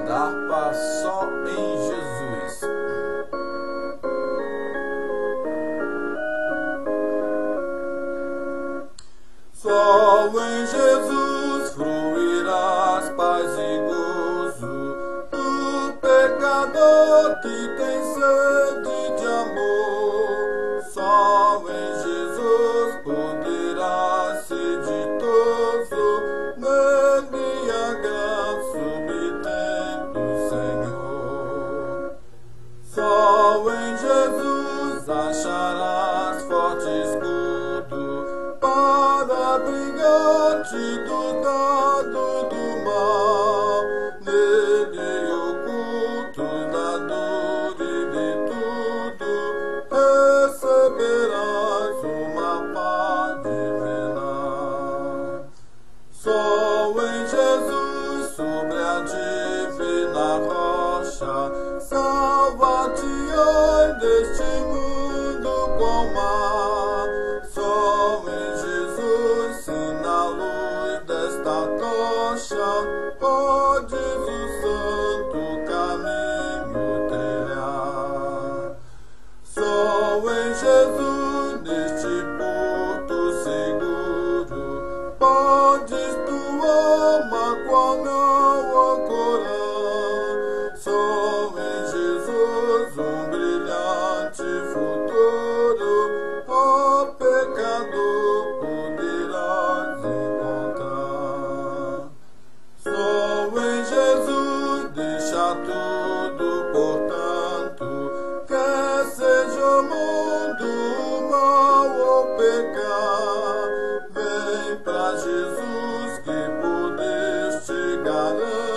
Dar paz só em Jesus. Só em Jesus fruirás paz e gozo. Tu pecador que tem sede de amor, só em Jesus poderás ser ditoso. Nele a graça obtendo, Senhor. Só em Jesus acharás forte escudo para abrigar-te do dado do mal. Nele oculto da dor e de tudo receberás uma paz divina. Só em Jesus, sobre a divina rocha, salva-te-ás deste mundo com mar. Só em Jesus, se na luz desta tocha, podes o santo caminho trilhar. Só em Jesus, neste porto seguro, podes tua alma qual não ancorar. Só em Jesus, brilhante futuro, ó pecador, poderás encontrar. Só em Jesus, deixa tudo, portanto, quer seja o mundo mal ou pecar. Vem pra Jesus que poder te garante.